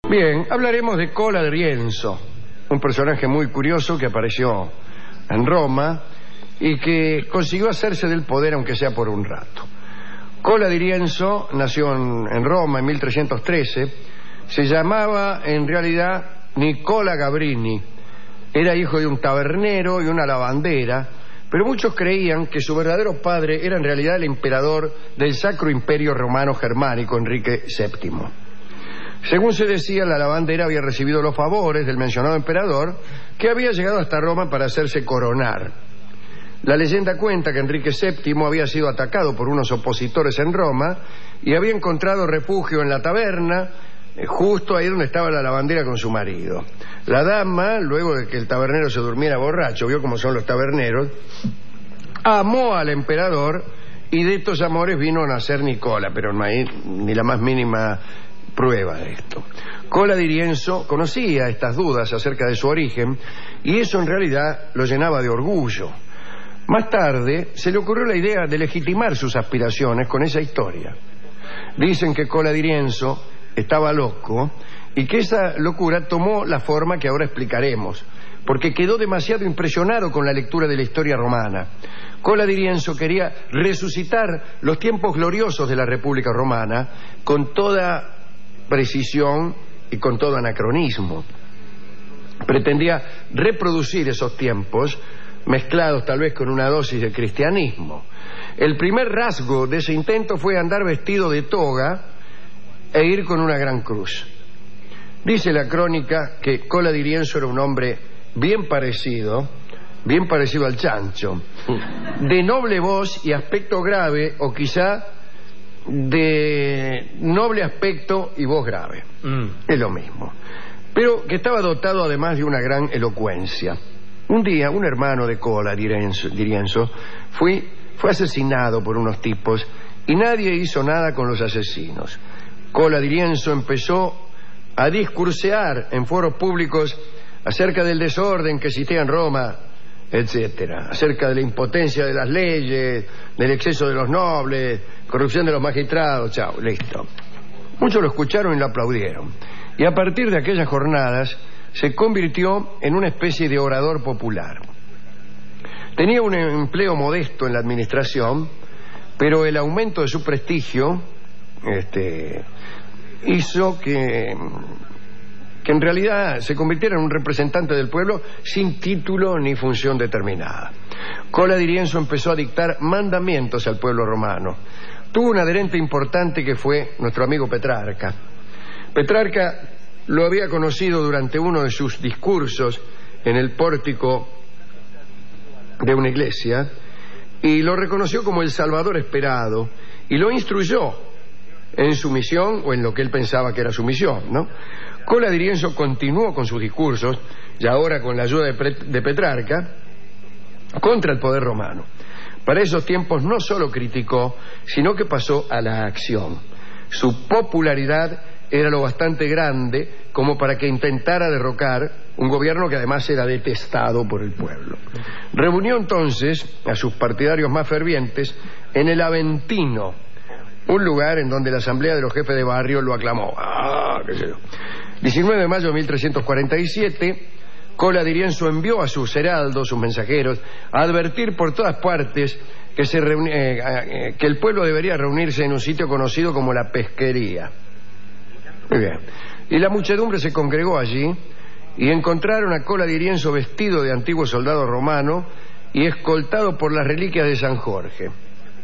Bien, hablaremos de Cola di Rienzo, un personaje muy curioso que apareció en Roma y que consiguió hacerse del poder aunque sea por un rato. Cola di Rienzo nació en Roma en 1313, se llamaba en realidad Nicola Gabrini, era hijo de un tabernero y una lavandera, pero muchos creían que su verdadero padre era en realidad el emperador del Sacro Imperio Romano Germánico, Enrique VII. Según se decía, la lavandera había recibido los favores del mencionado emperador, que había llegado hasta Roma para hacerse coronar. La leyenda cuenta que Enrique VII había sido atacado por unos opositores en Roma y había encontrado refugio en la taberna, justo ahí donde estaba la lavandera con su marido. La dama, luego de que el tabernero se durmiera borracho, vio cómo son los taberneros, amó al emperador y de estos amores vino a nacer Nicola, pero no hay ni la más mínima prueba de esto. Cola di Rienzo conocía estas dudas acerca de su origen y eso en realidad lo llenaba de orgullo. Más tarde se le ocurrió la idea de legitimar sus aspiraciones con esa historia. Dicen que Cola di Rienzo estaba loco y que esa locura tomó la forma que ahora explicaremos, porque quedó demasiado impresionado con la lectura de la historia romana. Cola di Rienzo quería resucitar los tiempos gloriosos de la República Romana con toda precisión y con todo anacronismo. Pretendía reproducir esos tiempos mezclados tal vez con una dosis de cristianismo. El primer rasgo de ese intento fue andar vestido de toga e ir con una gran cruz. Dice la crónica que Cola di Rienzo era un hombre bien parecido al chancho, de noble voz y aspecto grave, o quizá de noble aspecto y voz grave. Es lo mismo. Pero que estaba dotado además de una gran elocuencia. Un día, un hermano de Cola di Rienzo fue asesinado por unos tipos y nadie hizo nada con los asesinos. Cola di Rienzo empezó a discursear en foros públicos acerca del desorden que existía en Roma, etcétera, acerca de la impotencia de las leyes, del exceso de los nobles, corrupción de los magistrados, chao, listo. Muchos lo escucharon y lo aplaudieron. Y a partir de aquellas jornadas se convirtió en una especie de orador popular. Tenía un empleo modesto en la administración, pero el aumento de su prestigio hizo que en realidad se convirtiera en un representante del pueblo sin título ni función determinada. Cola di Rienzo empezó a dictar mandamientos al pueblo romano. Tuvo un adherente importante que fue nuestro amigo Petrarca. Petrarca lo había conocido durante uno de sus discursos en el pórtico de una iglesia y lo reconoció como el Salvador esperado y lo instruyó en su misión o en lo que él pensaba que era su misión, ¿no? Cola di Rienzo continuó con sus discursos, y ahora con la ayuda de Petrarca, contra el poder romano. Para esos tiempos no solo criticó, sino que pasó a la acción. Su popularidad era lo bastante grande como para que intentara derrocar un gobierno que además era detestado por el pueblo. Reunió entonces a sus partidarios más fervientes en el Aventino, un lugar en donde la asamblea de los jefes de barrio lo aclamó. Qué sé yo. 19 de mayo de 1347, Cola di Rienzo envió a sus heraldos, sus mensajeros, a advertir por todas partes que el pueblo debería reunirse en un sitio conocido como la pesquería. Muy bien. Y la muchedumbre se congregó allí y encontraron a Cola di Rienzo vestido de antiguo soldado romano y escoltado por las reliquias de San Jorge.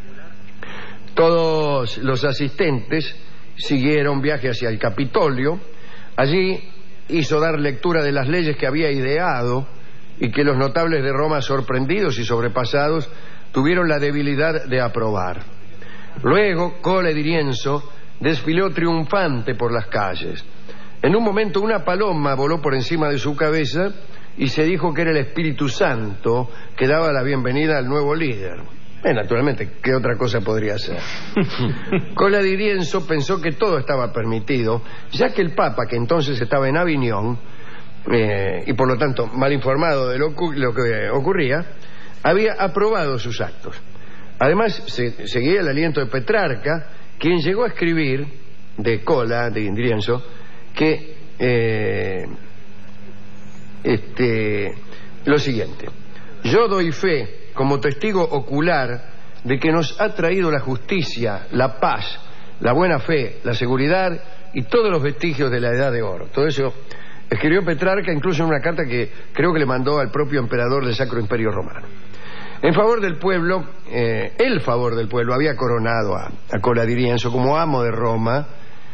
Todos los asistentes siguieron viaje hacia el Capitolio. Allí hizo dar lectura de las leyes que había ideado y que los notables de Roma, sorprendidos y sobrepasados, tuvieron la debilidad de aprobar. Luego, Cola di Rienzo desfiló triunfante por las calles. En un momento una paloma voló por encima de su cabeza y se dijo que era el Espíritu Santo que daba la bienvenida al nuevo líder. Naturalmente, ¿qué otra cosa podría ser? Cola di Rienzo pensó que todo estaba permitido, ya que el Papa, que entonces estaba en Aviñón, y por lo tanto mal informado de lo que ocurría, había aprobado sus actos. Además, seguía el aliento de Petrarca, quien llegó a escribir de Cola di Rienzo que lo siguiente: yo doy fe como testigo ocular de que nos ha traído la justicia, la paz, la buena fe, la seguridad y todos los vestigios de la Edad de Oro. Todo eso escribió Petrarca, incluso en una carta que creo que le mandó al propio emperador del Sacro Imperio Romano. En favor del pueblo, el favor del pueblo había coronado a Cola di Rienzo como amo de Roma,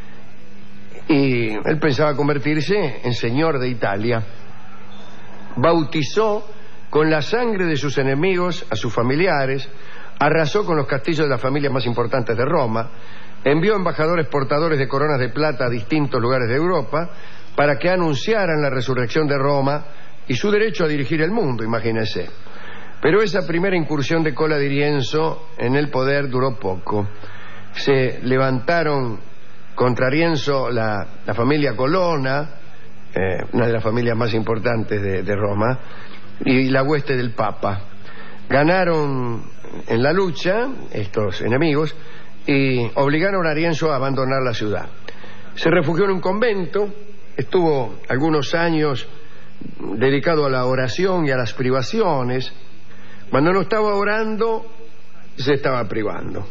y él pensaba convertirse en señor de Italia. Bautizó con la sangre de sus enemigos a sus familiares, arrasó con los castillos de las familias más importantes de Roma, envió embajadores portadores de coronas de plata a distintos lugares de Europa para que anunciaran la resurrección de Roma y su derecho a dirigir el mundo, imagínense. Pero esa primera incursión de Cola di Rienzo en el poder duró poco. Se levantaron contra Rienzo la familia Colonna, una de las familias más importantes de Roma, y la hueste del Papa. Ganaron en la lucha estos enemigos y obligaron a Rienzo a abandonar la ciudad. Se refugió en un convento, estuvo algunos años dedicado a la oración y a las privaciones. Cuando no estaba orando, se estaba privando.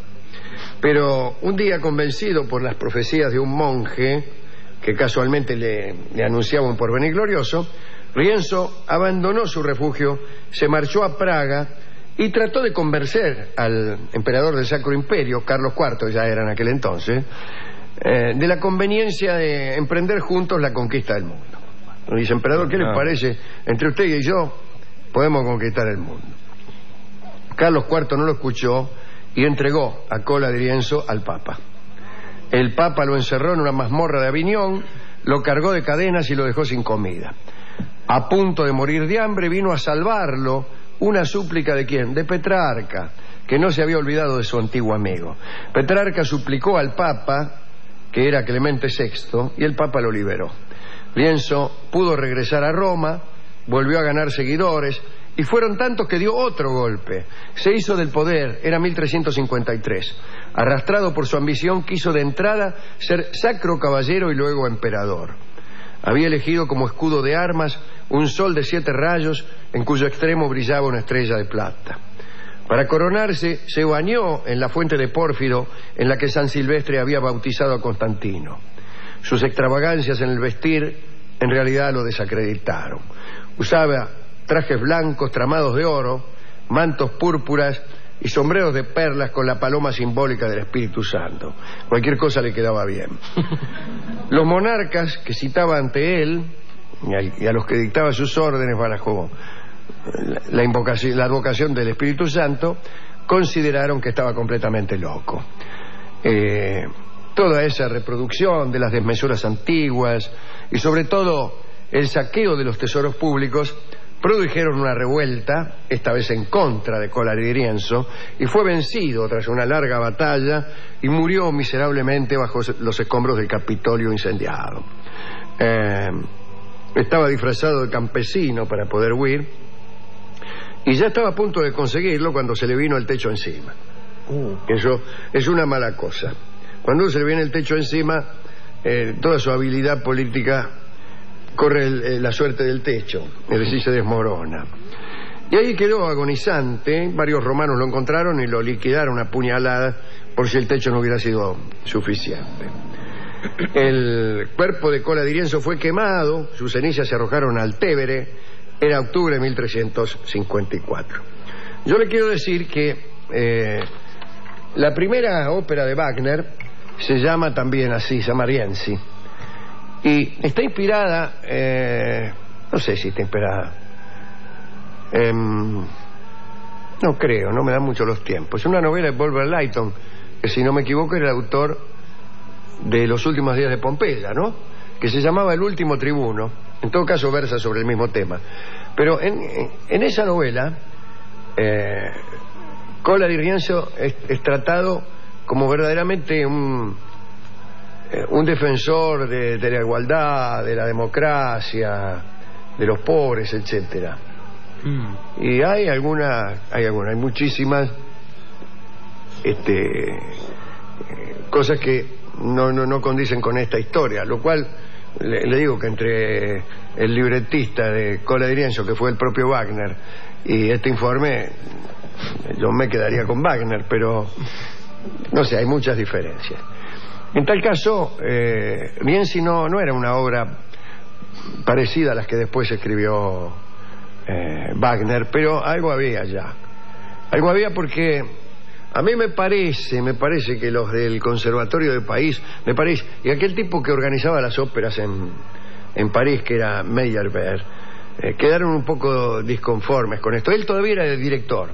Pero un día, convencido por las profecías de un monje que casualmente le anunciaba un porvenir glorioso, Rienzo abandonó su refugio, se marchó a Praga y trató de convencer al emperador del Sacro Imperio, Carlos IV, ya era en aquel entonces, de la conveniencia de emprender juntos la conquista del mundo. Le dice: emperador, ¿qué le parece? Entre usted y yo podemos conquistar el mundo. Carlos IV no lo escuchó y entregó a Cola di Rienzo al Papa. El Papa lo encerró en una mazmorra de Aviñón, lo cargó de cadenas y lo dejó sin comida. A punto de morir de hambre, vino a salvarlo una súplica ¿de quién? De Petrarca, que no se había olvidado de su antiguo amigo. Petrarca suplicó al Papa, que era Clemente VI, y el Papa lo liberó. Rienzo pudo regresar a Roma, volvió a ganar seguidores, y fueron tantos que dio otro golpe. Se hizo del poder, era 1353. Arrastrado por su ambición, quiso de entrada ser sacro caballero y luego emperador. Había elegido como escudo de armas un sol de 7 rayos en cuyo extremo brillaba una estrella de plata. Para coronarse, se bañó en la fuente de Pórfido en la que San Silvestre había bautizado a Constantino. Sus extravagancias en el vestir en realidad lo desacreditaron. Usaba trajes blancos tramados de oro, mantos púrpuras y sombreros de perlas con la paloma simbólica del Espíritu Santo. Cualquier cosa le quedaba bien. Los monarcas que citaba ante él y a los que dictaba sus órdenes bajo la advocación del Espíritu Santo consideraron que estaba completamente loco. Toda esa reproducción de las desmesuras antiguas y sobre todo el saqueo de los tesoros públicos produjeron una revuelta, esta vez en contra de Cola di Rienzo, y fue vencido tras una larga batalla y murió miserablemente bajo los escombros del Capitolio incendiado. Estaba disfrazado de campesino para poder huir y ya estaba a punto de conseguirlo cuando se le vino el techo encima. Eso es una mala cosa. Cuando se le viene el techo encima, toda su habilidad política corre la suerte del techo, es decir, se desmorona. Y ahí quedó agonizante. Varios romanos lo encontraron y lo liquidaron a puñaladas por si el techo no hubiera sido suficiente. El cuerpo de Cola di Rienzo fue quemado, sus cenizas se arrojaron al Tevere, era octubre de 1354. Yo le quiero decir que la primera ópera de Wagner se llama también así, se llama Rienzi. Y está inspirada, no sé si está inspirada, no creo, no me dan mucho los tiempos. Es una novela de Bulwer Lytton, que si no me equivoco era el autor de Los últimos días de Pompeya, ¿no? Que se llamaba El último tribuno. En todo caso versa sobre el mismo tema. Pero en esa novela, Cola di Rienzo es tratado como verdaderamente un defensor de la igualdad, de la democracia, de los pobres, etcétera. Y hay muchísimas cosas que no condicen con esta historia, lo cual le digo que entre el libretista de Cola di Rienzo, que fue el propio Wagner, y este informe, yo me quedaría con Wagner, pero no sé, hay muchas diferencias. En tal caso, Rienzi no era una obra parecida a las que después escribió Wagner, pero algo había ya. Algo había porque a mí me parece que los del Conservatorio de París, y aquel tipo que organizaba las óperas en París, que era Meyerbeer, quedaron un poco disconformes con esto. Él todavía era el director.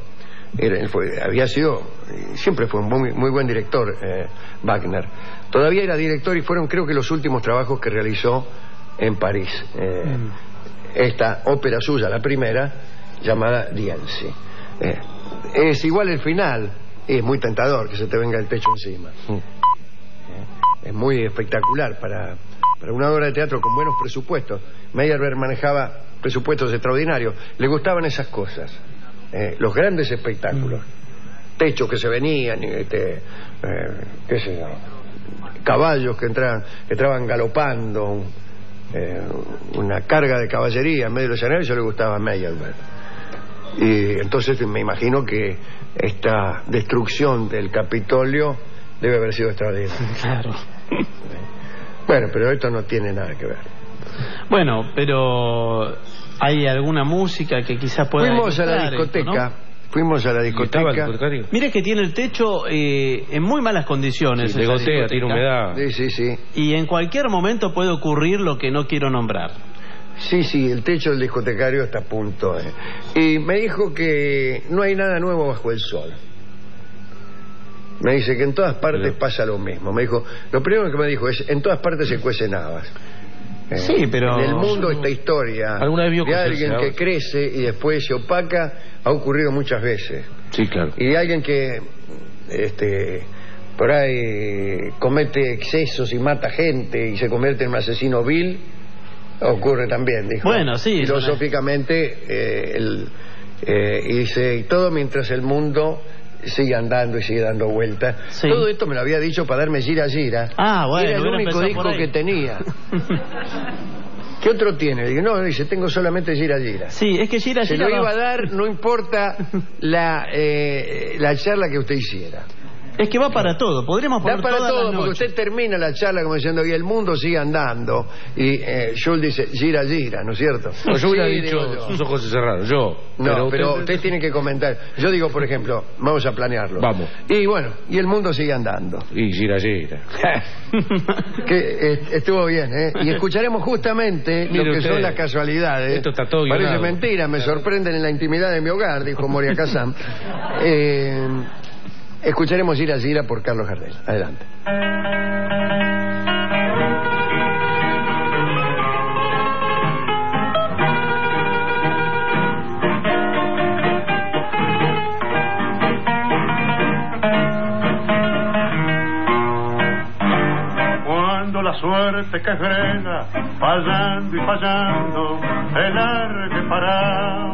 Siempre fue un muy buen director, Wagner. Todavía era director y fueron, creo que, los últimos trabajos que realizó en París. Esta ópera suya, la primera, llamada Rienzi. Es igual el final, es muy tentador que se te venga el techo encima. Es muy espectacular para una obra de teatro con buenos presupuestos. Meyerbeer manejaba presupuestos extraordinarios. Le gustaban esas cosas, los grandes espectáculos, techos que se venían, qué sé yo, caballos que entraban galopando, una carga de caballería en medio del escenario. Eso le gustaba a Meyerbeer. Y entonces me imagino que esta destrucción del Capitolio debe haber sido extraordinaria. Claro. Bueno, pero esto no tiene nada que ver. Bueno, pero ¿hay alguna música que quizás pueda Fuimos a la discoteca, esto, ¿no? Fuimos a la discoteca. Mire que tiene el techo en muy malas condiciones. Sí, gotea, tiene humedad. Sí. Y en cualquier momento puede ocurrir lo que no quiero nombrar. Sí, el techo del discotecario está a punto. Y me dijo que no hay nada nuevo bajo el sol. Me dice que en todas partes pasa lo mismo. Me dijo, lo primero que me dijo es, en todas partes se cuecen habas. Sí, pero... En el mundo esta historia de alguien que crece y después se opaca ha ocurrido muchas veces. Sí, claro. Y de alguien que por ahí comete excesos y mata gente y se convierte en un asesino vil, ocurre también, dijo. Bueno, sí. Filosóficamente, y dice, y todo mientras el mundo sigue andando y sigue dando vueltas. Sí. Todo esto me lo había dicho para darme gira. Bueno, era el único disco que tenía. ¿Qué otro tiene? Digo, no, dice, tengo solamente gira. Sí, es que gira. Se lo iba a dar, no importa la charla que usted hiciera. Es que va para todo, podríamos poner para todas todo, las porque noches. usted termina la charla como diciendo, y el mundo sigue andando, y Jules dice, gira, ¿no es cierto? No, yo hubiera dicho, sus ojos se cerraron, yo. No, pero usted tiene que comentar. Yo digo, por ejemplo, vamos a planearlo. Vamos. Y bueno, y el mundo sigue andando. Y gira. Que estuvo bien, ¿eh? Y escucharemos justamente lo que son las casualidades. Esto está todo Parece guionado. mentira, me sorprenden en la intimidad de mi hogar, dijo Moria Kazan. Escucharemos Gira por Carlos Gardel. Adelante. Cuando la suerte que frena, fallando y fallando, te largue para.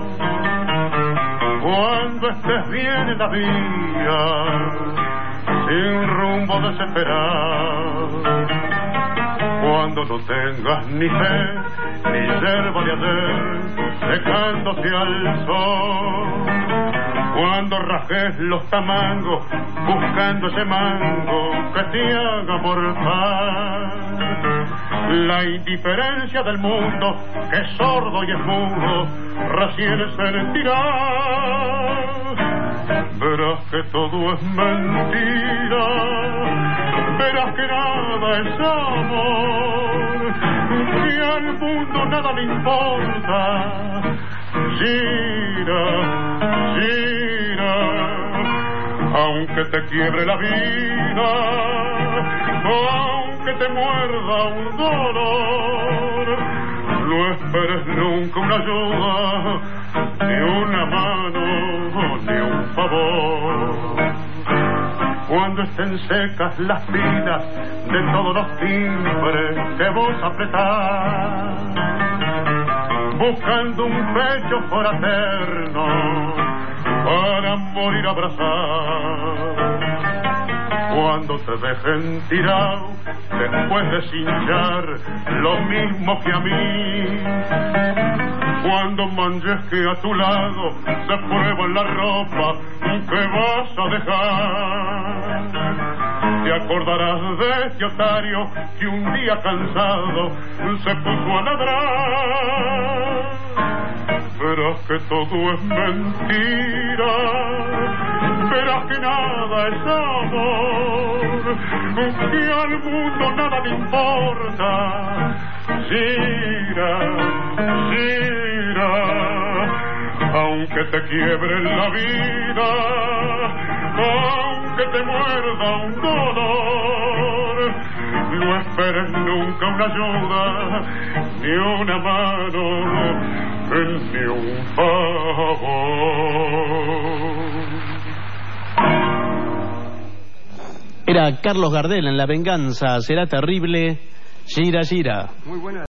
Cuando estés bien en la vía, sin rumbo desesperado, cuando no tengas ni fe, ni yerba de ayer, secándose al sol, cuando rajes los tamangos, buscando ese mango que te haga mortal. La indiferencia del mundo, que es sordo y es mudo, recién sentirá. Verás que todo es mentira, verás que nada es amor, que al mundo nada le importa. Gira, aunque te quiebre la vida, aunque te muerda un dolor, no esperes nunca una ayuda, ni una mano, ni un favor. Cuando estén secas las pilas de todos los timbres que vos apretás, buscando un pecho fraterno para morir abrazado. Cuando te dejen tirado después de cinchar lo mismo que a mí. Cuando manches que a tu lado se prueba la ropa que vas a dejar, te acordarás de este otario que un día cansado se puso a ladrar. Verás que todo es mentira, verás que nada es amor, que al mundo nada le importa. Gira, gira, aunque te quiebre la vida, aunque te muerda un dolor, no esperes nunca una ayuda, ni una mano, ni un favor. Era Carlos Gardel en La venganza será terrible. Gira, gira. Muy buena.